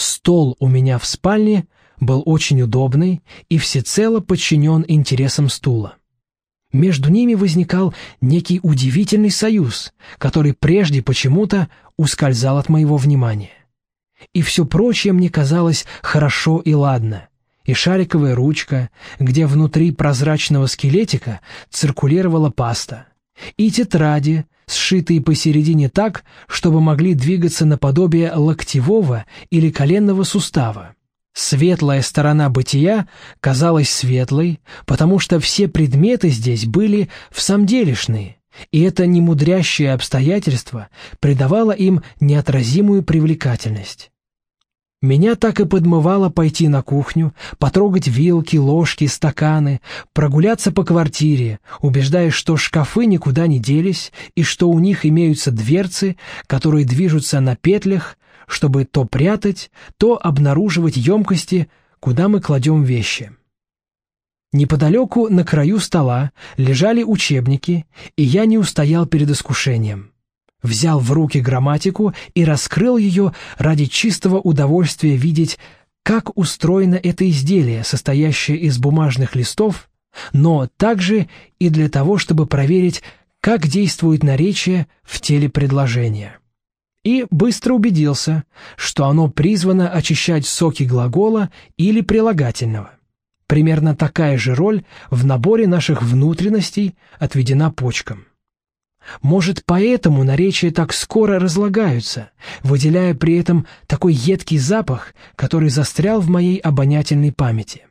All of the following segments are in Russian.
Стол у меня в спальне был очень удобный и всецело подчинен интересам стула. Между ними возникал некий удивительный союз, который прежде почему-то ускользал от моего внимания. И все прочее мне казалось хорошо и ладно. И шариковая ручка, где внутри прозрачного скелетика циркулировала паста, и тетради, сшитые посередине так, чтобы могли двигаться наподобие локтевого или коленного сустава. Светлая сторона бытия казалась светлой, потому что все предметы здесь были всамделишные, и это немудрящее обстоятельство придавало им неотразимую привлекательность. Меня так и подмывало пойти на кухню, потрогать вилки, ложки, стаканы, прогуляться по квартире, убеждаясь, что шкафы никуда не делись и что у них имеются дверцы, которые движутся на петлях, чтобы то прятать, то обнаруживать емкости, куда мы кладем вещи. Неподалеку на краю стола лежали учебники, и я не устоял перед искушением. Взял в руки грамматику и раскрыл ее ради чистого удовольствия видеть, как устроено это изделие, состоящее из бумажных листов, но также и для того, чтобы проверить, как действует наречие в теле предложения. И быстро убедился, что оно призвано очищать соки глагола или прилагательного. Примерно такая же роль в наборе наших внутренностей отведена почкам. Может, поэтому наречия так скоро разлагаются, выделяя при этом такой едкий запах, который застрял в моей обонятельной памяти.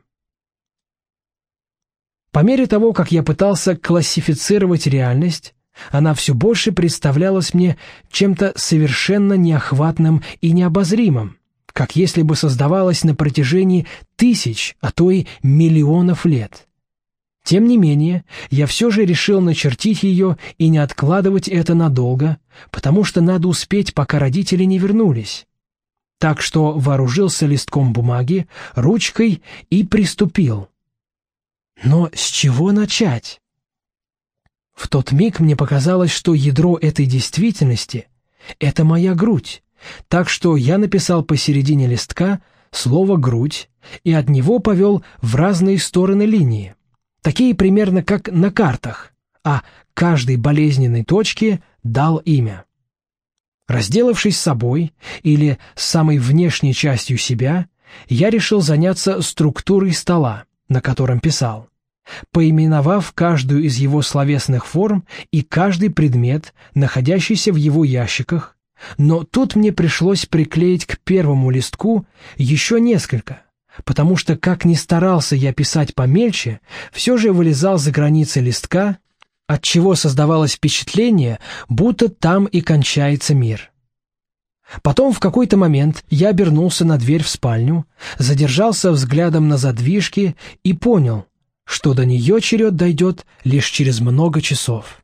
По мере того, как я пытался классифицировать реальность, она все больше представлялась мне чем-то совершенно неохватным и необозримым, как если бы создавалась на протяжении тысяч, а то и миллионов лет. Тем не менее, я все же решил начертить ее и не откладывать это надолго, потому что надо успеть, пока родители не вернулись. Так что вооружился листком бумаги, ручкой и приступил. Но с чего начать? В тот миг мне показалось, что ядро этой действительности — это моя грудь, так что я написал посередине листка слово «грудь» и от него повел в разные стороны линии, такие примерно как на картах, а каждой болезненной точке дал имя. Разделавшись с собой или с самой внешней частью себя, я решил заняться структурой стола, на котором писал, поименовав каждую из его словесных форм и каждый предмет, находящийся в его ящиках, но тут мне пришлось приклеить к первому листку еще несколько, потому что, как ни старался я писать помельче, все же вылезал за границы листка, отчего создавалось впечатление, будто там и кончается мир. Потом в какой-то момент я обернулся на дверь в спальню, задержался взглядом на задвижке и понял, что до нее черед дойдет лишь через много часов.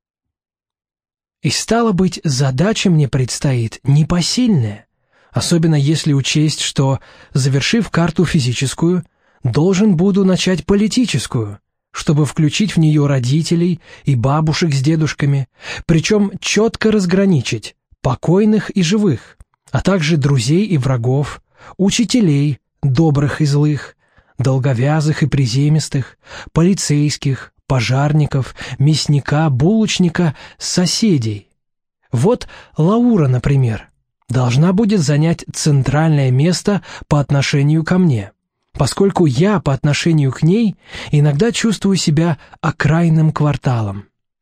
И стало быть, задача мне предстоит непосильная, особенно если учесть, что, завершив карту физическую, должен буду начать политическую, чтобы включить в нее родителей и бабушек с дедушками, причем четко разграничить покойных и живых, а также друзей и врагов, учителей, добрых и злых, долговязых и приземистых, полицейских, пожарников, мясника, булочника, соседей. Вот Лаура, например, должна будет занять центральное место по отношению ко мне, поскольку я по отношению к ней иногда чувствую себя окраинным кварталом.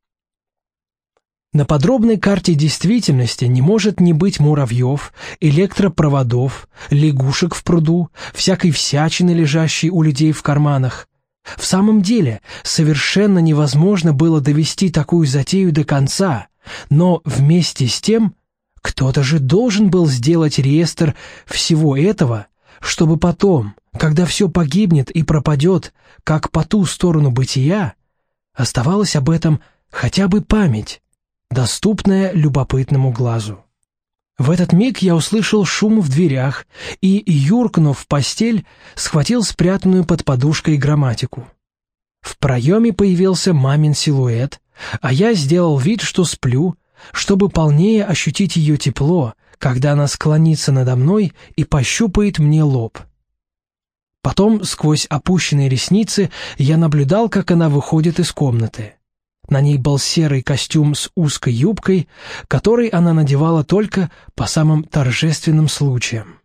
На подробной карте действительности не может не быть муравьев, электропроводов, лягушек в пруду, всякой всячины, лежащей у людей в карманах. В самом деле, совершенно невозможно было довести такую затею до конца, но вместе с тем кто-то же должен был сделать реестр всего этого, чтобы потом, когда все погибнет и пропадет, как по ту сторону бытия, оставалась об этом хотя бы память, доступная любопытному глазу. В этот миг я услышал шум в дверях и, юркнув в постель, схватил спрятанную под подушкой грамматику. В проеме появился мамин силуэт, а я сделал вид, что сплю, чтобы полнее ощутить ее тепло, когда она склонится надо мной и пощупает мне лоб. Потом, сквозь опущенные ресницы, я наблюдал, как она выходит из комнаты. На ней был серый костюм с узкой юбкой, который она надевала только по самым торжественным случаям.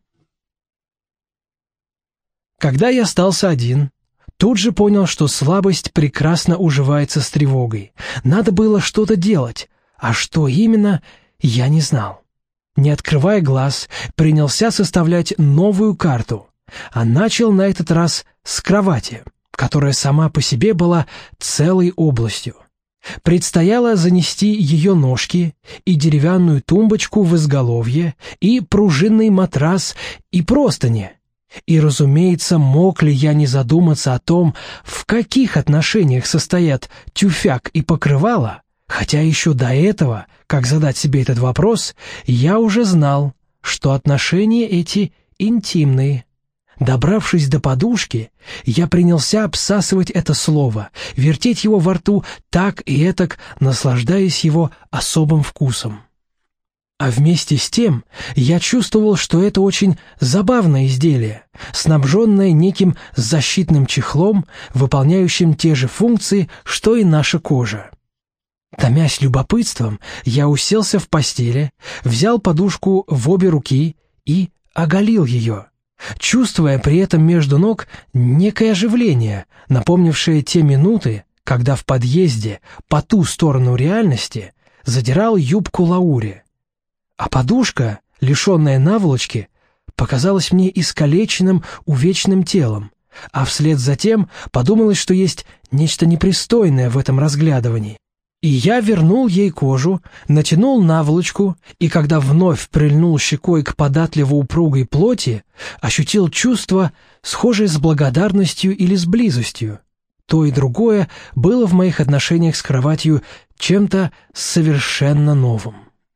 Когда я остался один, тут же понял, что слабость прекрасно уживается с тревогой. Надо было что-то делать, а что именно, я не знал. Не открывая глаз, принялся составлять новую карту, а начал на этот раз с кровати, которая сама по себе была целой областью. Предстояло занести ее ножки и деревянную тумбочку в изголовье, и пружинный матрас, и простыни. И, разумеется, мог ли я не задуматься о том, в каких отношениях состоят тюфяк и покрывало, хотя еще до этого, как задать себе этот вопрос, я уже знал, что отношения эти интимные. Добравшись до подушки, я принялся обсасывать это слово, вертеть его во рту так и этак, наслаждаясь его особым вкусом. А вместе с тем я чувствовал, что это очень забавное изделие, снабженное неким защитным чехлом, выполняющим те же функции, что и наша кожа. Томясь любопытством, я уселся в постели, взял подушку в обе руки и оголил ее, чувствуя при этом между ног некое оживление, напомнившее те минуты, когда в подъезде по ту сторону реальности задирал юбку Лаури. А подушка, лишенная наволочки, показалась мне искалеченным, увечным телом, а вслед за тем подумалось, что есть нечто непристойное в этом разглядывании. И я вернул ей кожу, натянул наволочку, и когда вновь прильнул щекой к податливо упругой плоти, ощутил чувство, схожее с благодарностью или с близостью. То и другое было в моих отношениях с кроватью чем-то совершенно новым.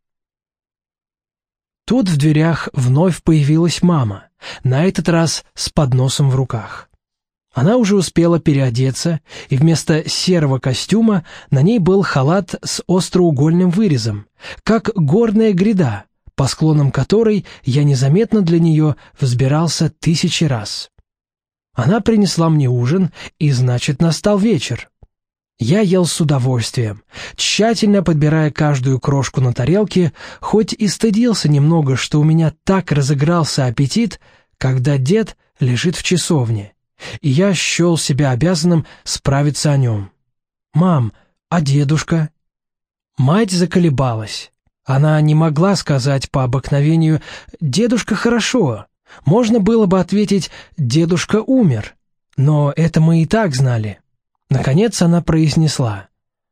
Тут в дверях вновь появилась мама, на этот раз с подносом в руках. Она уже успела переодеться, и вместо серого костюма на ней был халат с остроугольным вырезом, как горная гряда, по склонам которой я незаметно для нее взбирался 1000 раз. Она принесла мне ужин, и, значит, настал вечер. Я ел с удовольствием, тщательно подбирая каждую крошку на тарелке, хоть и стыдился немного, что у меня так разыгрался аппетит, когда дед лежит в часовне, и я счел себя обязанным справиться о нем. «Мам, а дедушка?» Мать заколебалась. Она не могла сказать по обыкновению «дедушка хорошо». Можно было бы ответить «дедушка умер», но это мы и так знали. Наконец она произнесла: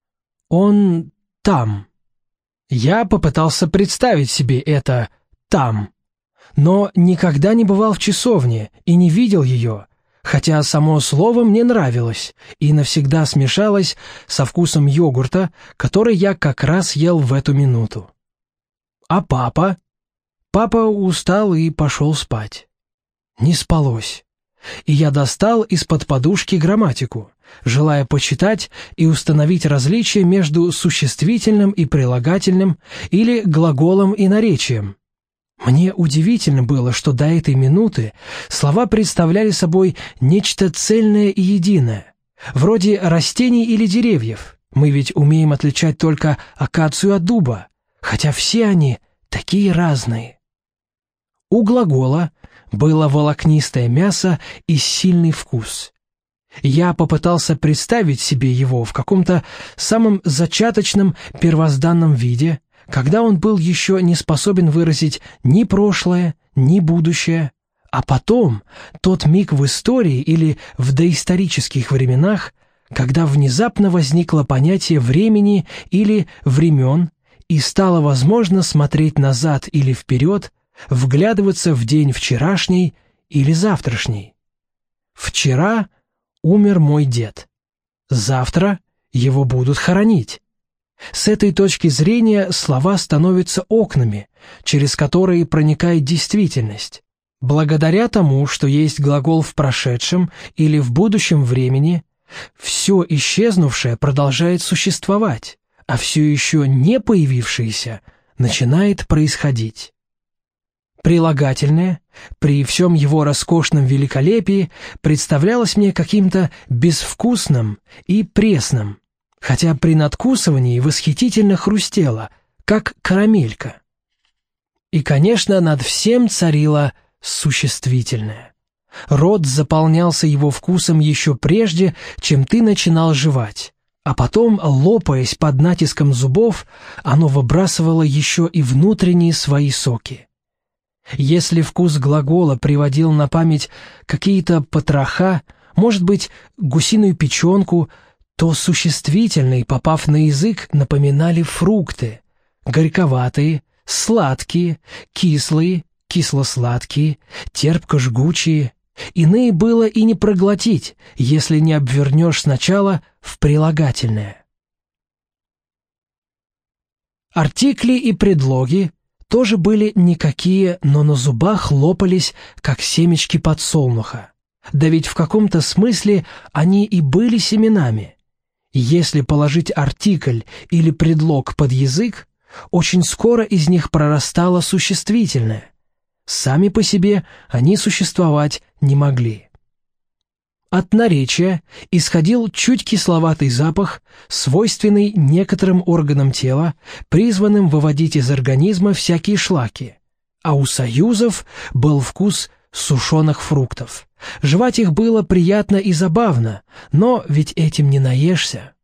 «Он там». Я попытался представить себе это «там», но никогда не бывал в часовне и не видел ее, хотя само слово мне нравилось и навсегда смешалось со вкусом йогурта, который я как раз ел в эту минуту. А папа? Папа устал и пошел спать. Не спалось, и я достал из-под подушки грамматику, желая почитать и установить различие между существительным и прилагательным или глаголом и наречием. Мне удивительно было, что до этой минуты слова представляли собой нечто цельное и единое, вроде растений или деревьев. Мы ведь умеем отличать только акацию от дуба, хотя все они такие разные. У глагола было волокнистое мясо и сильный вкус. Я попытался представить себе его в каком-то самом зачаточном первозданном виде, когда он был еще не способен выразить ни прошлое, ни будущее, а потом тот миг в истории или в доисторических временах, когда внезапно возникло понятие времени или времен, и стало возможно смотреть назад или вперед, вглядываться в день вчерашний или завтрашний. Вчера умер мой дед. Завтра его будут хоронить. С этой точки зрения слова становятся окнами, через которые проникает действительность. Благодаря тому, что есть глагол в прошедшем или в будущем времени, все исчезнувшее продолжает существовать, а все еще не появившееся начинает происходить. Прилагательное, при всем его роскошном великолепии, представлялось мне каким-то безвкусным и пресным, хотя при надкусывании восхитительно хрустело, как карамелька. И, конечно, над всем царило существительное. Рот заполнялся его вкусом еще прежде, чем ты начинал жевать, а потом, лопаясь под натиском зубов, оно выбрасывало еще и внутренние свои соки. Если вкус глагола приводил на память какие-то потроха, может быть, гусиную печенку, то существительные, попав на язык, напоминали фрукты, горьковатые, сладкие, кислые, кисло-сладкие, терпко-жгучие. Иные было и не проглотить, если не обвернешь сначала в прилагательное. Артикли и предлоги тоже были никакие, но на зубах лопались, как семечки подсолнуха. Да ведь в каком-то смысле они и были семенами. Если положить артикль или предлог под язык, очень скоро из них прорастало существительное. Сами по себе они существовать не могли. От наречия исходил чуть кисловатый запах, свойственный некоторым органам тела, призванным выводить из организма всякие шлаки, а у союзов был вкус сушеных фруктов. Жевать их было приятно и забавно, но ведь этим не наешься.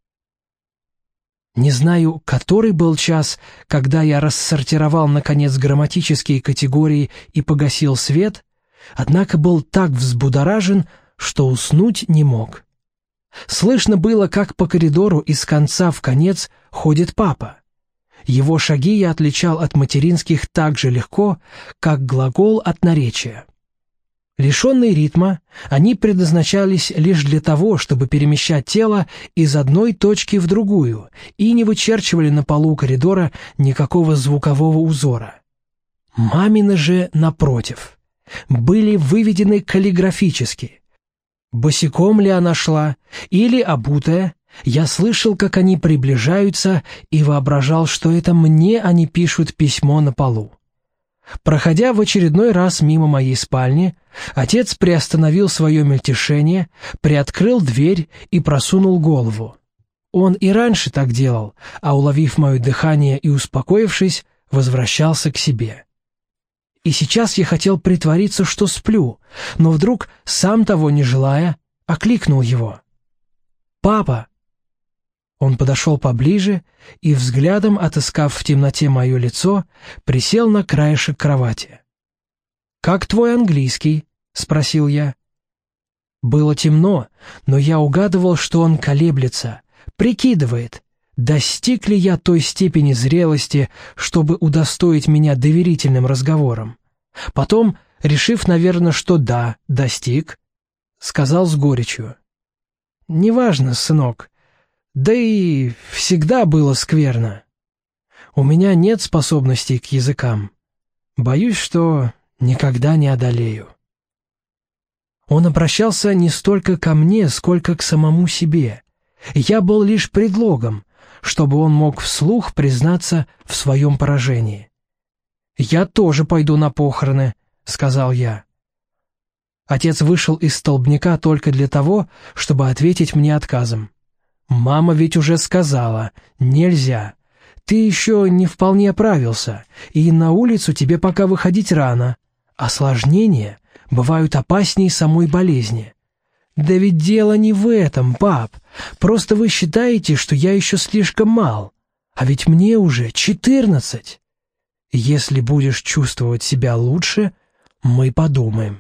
Не знаю, который был час, когда я рассортировал, наконец, грамматические категории и погасил свет, однако был так взбудоражен, что уснуть не мог. Слышно было, как по коридору из конца в конец ходит папа. Его шаги я отличал от материнских так же легко, как глагол от наречия. Лишенные ритма, они предназначались лишь для того, чтобы перемещать тело из одной точки в другую и не вычерчивали на полу коридора никакого звукового узора. Мамины же, напротив, были выведены каллиграфически. Босиком ли она шла или обутая, я слышал, как они приближаются, и воображал, что это мне они пишут письмо на полу. Проходя в очередной раз мимо моей спальни, отец приостановил свое мельтешение, приоткрыл дверь и просунул голову. Он и раньше так делал, а, уловив мое дыхание и успокоившись, возвращался к себе. И сейчас я хотел притвориться, что сплю, но вдруг, сам того не желая, окликнул его. «Папа!» Он подошел поближе и, взглядом отыскав в темноте мое лицо, присел на краешек кровати. «Как твой английский?» — спросил я. Было темно, но я угадывал, что он колеблется, прикидывает, достиг ли я той степени зрелости, чтобы удостоить меня доверительным разговором. Потом, решив, наверное, что да, достиг, сказал с горечью: «Неважно, сынок, да и всегда было скверно. У меня нет способностей к языкам. Боюсь, что никогда не одолею». Он обращался не столько ко мне, сколько к самому себе. Я был лишь предлогом, чтобы он мог вслух признаться в своем поражении. «Я тоже пойду на похороны», — сказал я. Отец вышел из столбняка только для того, чтобы ответить мне отказом. «Мама ведь уже сказала, нельзя. Ты еще не вполне оправился, и на улицу тебе пока выходить рано. Осложнения бывают опаснее самой болезни». «Да ведь дело не в этом, пап. Просто вы считаете, что я еще слишком мал. А ведь мне уже 14. Если будешь чувствовать себя лучше, мы подумаем».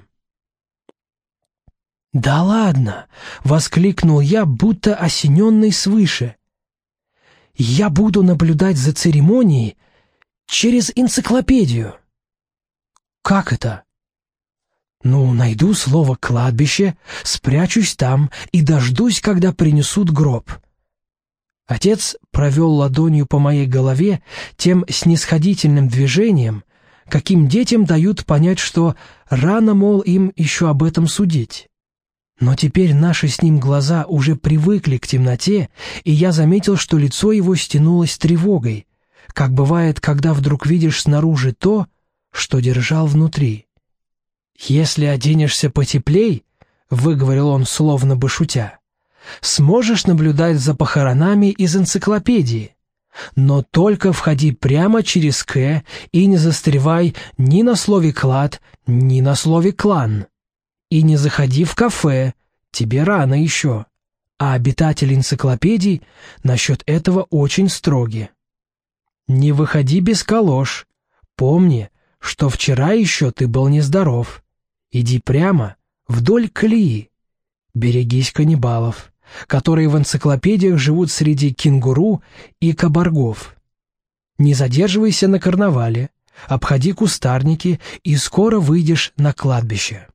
«Да ладно!» — воскликнул я, будто осененный свыше. «Я буду наблюдать за церемонией через энциклопедию». «Как это?» «Ну, найду слово «кладбище», спрячусь там и дождусь, когда принесут гроб». Отец провел ладонью по моей голове тем снисходительным движением, каким детям дают понять, что рано, мол, им еще об этом судить. Но теперь наши с ним глаза уже привыкли к темноте, и я заметил, что лицо его стянулось тревогой, как бывает, когда вдруг видишь снаружи то, что держал внутри. «Если оденешься потеплей, — выговорил он словно бы шутя, — сможешь наблюдать за похоронами из энциклопедии, но только входи прямо через «К» и не застревай ни на слове «клад», ни на слове «клан». И не заходи в кафе, тебе рано еще, а обитатели энциклопедий насчет этого очень строги. Не выходи без калош, помни, что вчера еще ты был нездоров. Иди прямо вдоль колеи. Берегись каннибалов, которые в энциклопедиях живут среди кенгуру и кабаргов. Не задерживайся на карнавале, обходи кустарники и скоро выйдешь на кладбище».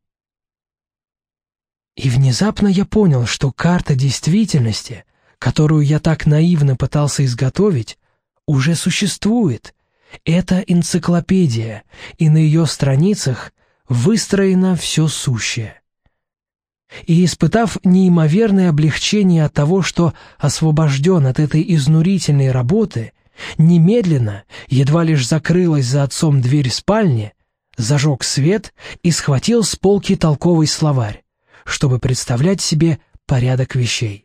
И внезапно я понял, что карта действительности, которую я так наивно пытался изготовить, уже существует. Это энциклопедия, и на ее страницах выстроено все сущее. И, испытав неимоверное облегчение от того, что освобожден от этой изнурительной работы, немедленно, едва лишь закрылась за отцом дверь спальни, зажег свет и схватил с полки толковый словарь, чтобы представлять себе порядок вещей.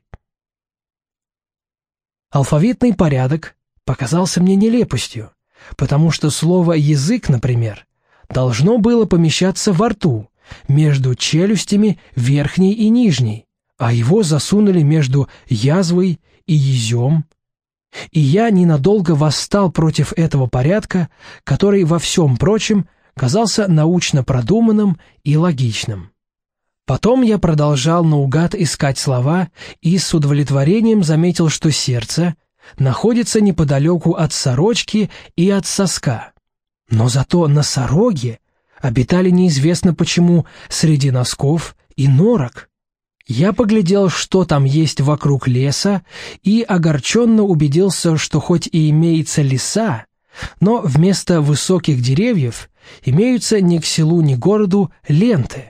Алфавитный порядок показался мне нелепостью, потому что слово «язык», например, должно было помещаться во рту, между челюстями верхней и нижней, а его засунули между язвой и язем. И я ненадолго восстал против этого порядка, который во всем прочем казался научно продуманным и логичным. Потом я продолжал наугад искать слова и с удовлетворением заметил, что сердце находится неподалеку от сорочки и от соска. Но зато носороги обитали неизвестно почему среди носков и норок. Я поглядел, что там есть вокруг леса, и огорченно убедился, что хоть и имеется леса, но вместо высоких деревьев имеются ни к селу, ни к городу ленты.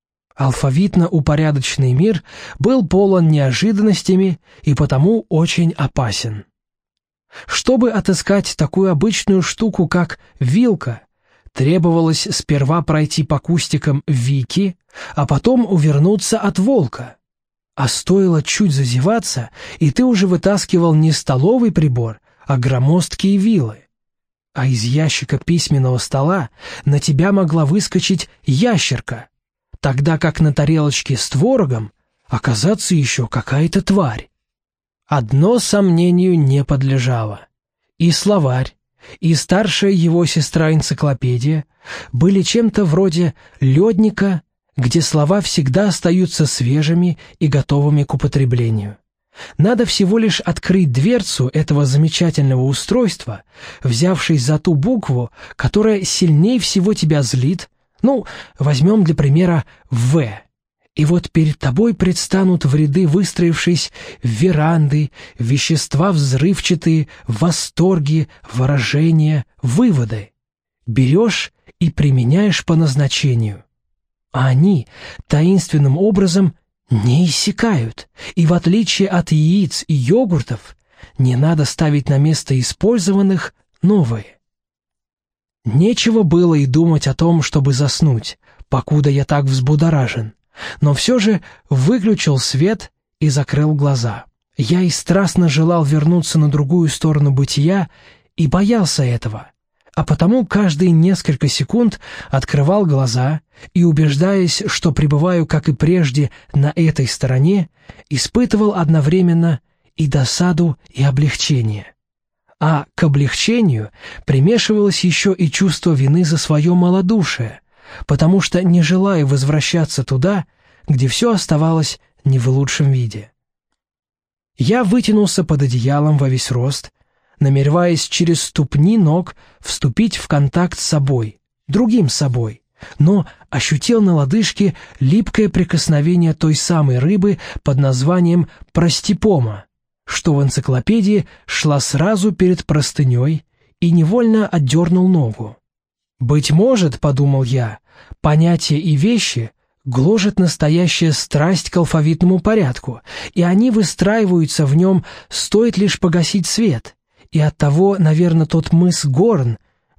Алфавитно-упорядоченный мир был полон неожиданностями и потому очень опасен. Чтобы отыскать такую обычную штуку, как вилка, требовалось сперва пройти по кустикам вики, а потом увернуться от волка. А стоило чуть зазеваться, и ты уже вытаскивал не столовый прибор, а громоздкие вилы. А из ящика письменного стола на тебя могла выскочить ящерка, тогда как на тарелочке с творогом оказаться еще какая-то тварь. Одно сомнению не подлежало. И словарь, и старшая его сестра-энциклопедия были чем-то вроде ледника, где слова всегда остаются свежими и готовыми к употреблению. Надо всего лишь открыть дверцу этого замечательного устройства, взявшись за ту букву, которая сильнее всего тебя злит. Ну, возьмем для примера «В». И вот перед тобой предстанут в ряды, выстроившись, веранды, вещества взрывчатые, восторги, выражения, выводы. Берешь и применяешь по назначению. А они таинственным образом не иссякают, и в отличие от яиц и йогуртов, не надо ставить на место использованных новые. Нечего было и думать о том, чтобы заснуть, покуда я так взбудоражен, но все же выключил свет и закрыл глаза. Я и страстно желал вернуться на другую сторону бытия и боялся этого, а потому каждые несколько секунд открывал глаза и, убеждаясь, что пребываю, как и прежде, на этой стороне, испытывал одновременно и досаду, и облегчение. А к облегчению примешивалось еще и чувство вины за свое малодушие, потому что не желаю возвращаться туда, где все оставалось не в лучшем виде. Я вытянулся под одеялом во весь рост, намереваясь через ступни ног вступить в контакт с собой, другим собой, но ощутил на лодыжке липкое прикосновение той самой рыбы под названием простипома, что в энциклопедии шла сразу перед простыней, и невольно отдернул ногу. «Быть может, — подумал я, — понятия и вещи гложет настоящая страсть к алфавитному порядку, и они выстраиваются в нем, стоит лишь погасить свет, и оттого, наверное, тот мыс Горн,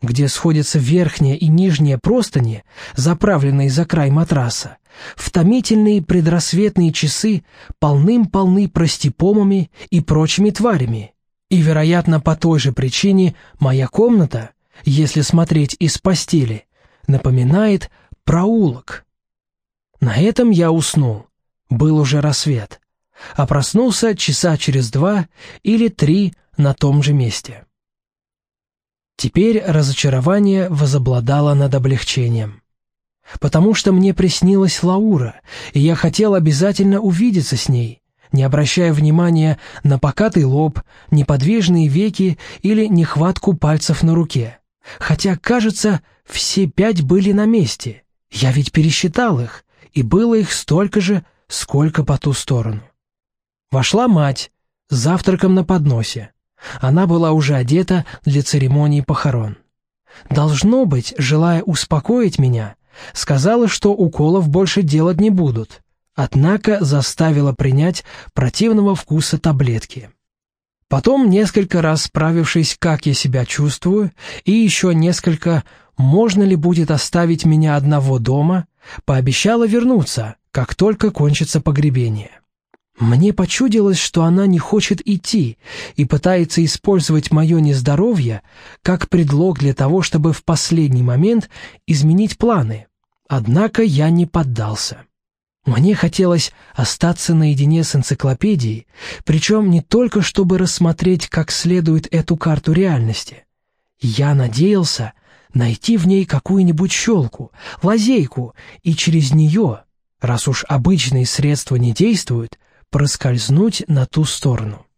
где сходятся верхняя и нижняя простыни, заправленные за край матраса, в томительные предрассветные часы полным-полны простепомами и прочими тварями. И, вероятно, по той же причине моя комната, если смотреть из постели, напоминает проулок. На этом я уснул. Был уже рассвет, а проснулся часа через 2 или 3 на том же месте. Теперь разочарование возобладало над облегчением, потому что мне приснилась Лаура, и я хотел обязательно увидеться с ней, не обращая внимания на покатый лоб, неподвижные веки или нехватку пальцев на руке. Хотя, кажется, все 5 были на месте. Я ведь пересчитал их, и было их столько же, сколько по ту сторону. Вошла мать с завтраком на подносе. Она была уже одета для церемонии похорон. Должно быть, желая успокоить меня, сказала, что уколов больше делать не будут, однако заставила принять противного вкуса таблетки. Потом, несколько раз справившись, как я себя чувствую, и еще несколько, можно ли будет оставить меня одного дома, пообещала вернуться, как только кончится погребение. Мне почудилось, что она не хочет идти и пытается использовать мое нездоровье как предлог для того, чтобы в последний момент изменить планы. Однако я не поддался. Мне хотелось остаться наедине с энциклопедией, причем не только чтобы рассмотреть как следует эту карту реальности. Я надеялся найти в ней какую-нибудь щелку, лазейку, и через нее, раз уж обычные средства не действуют, проскользнуть на ту сторону.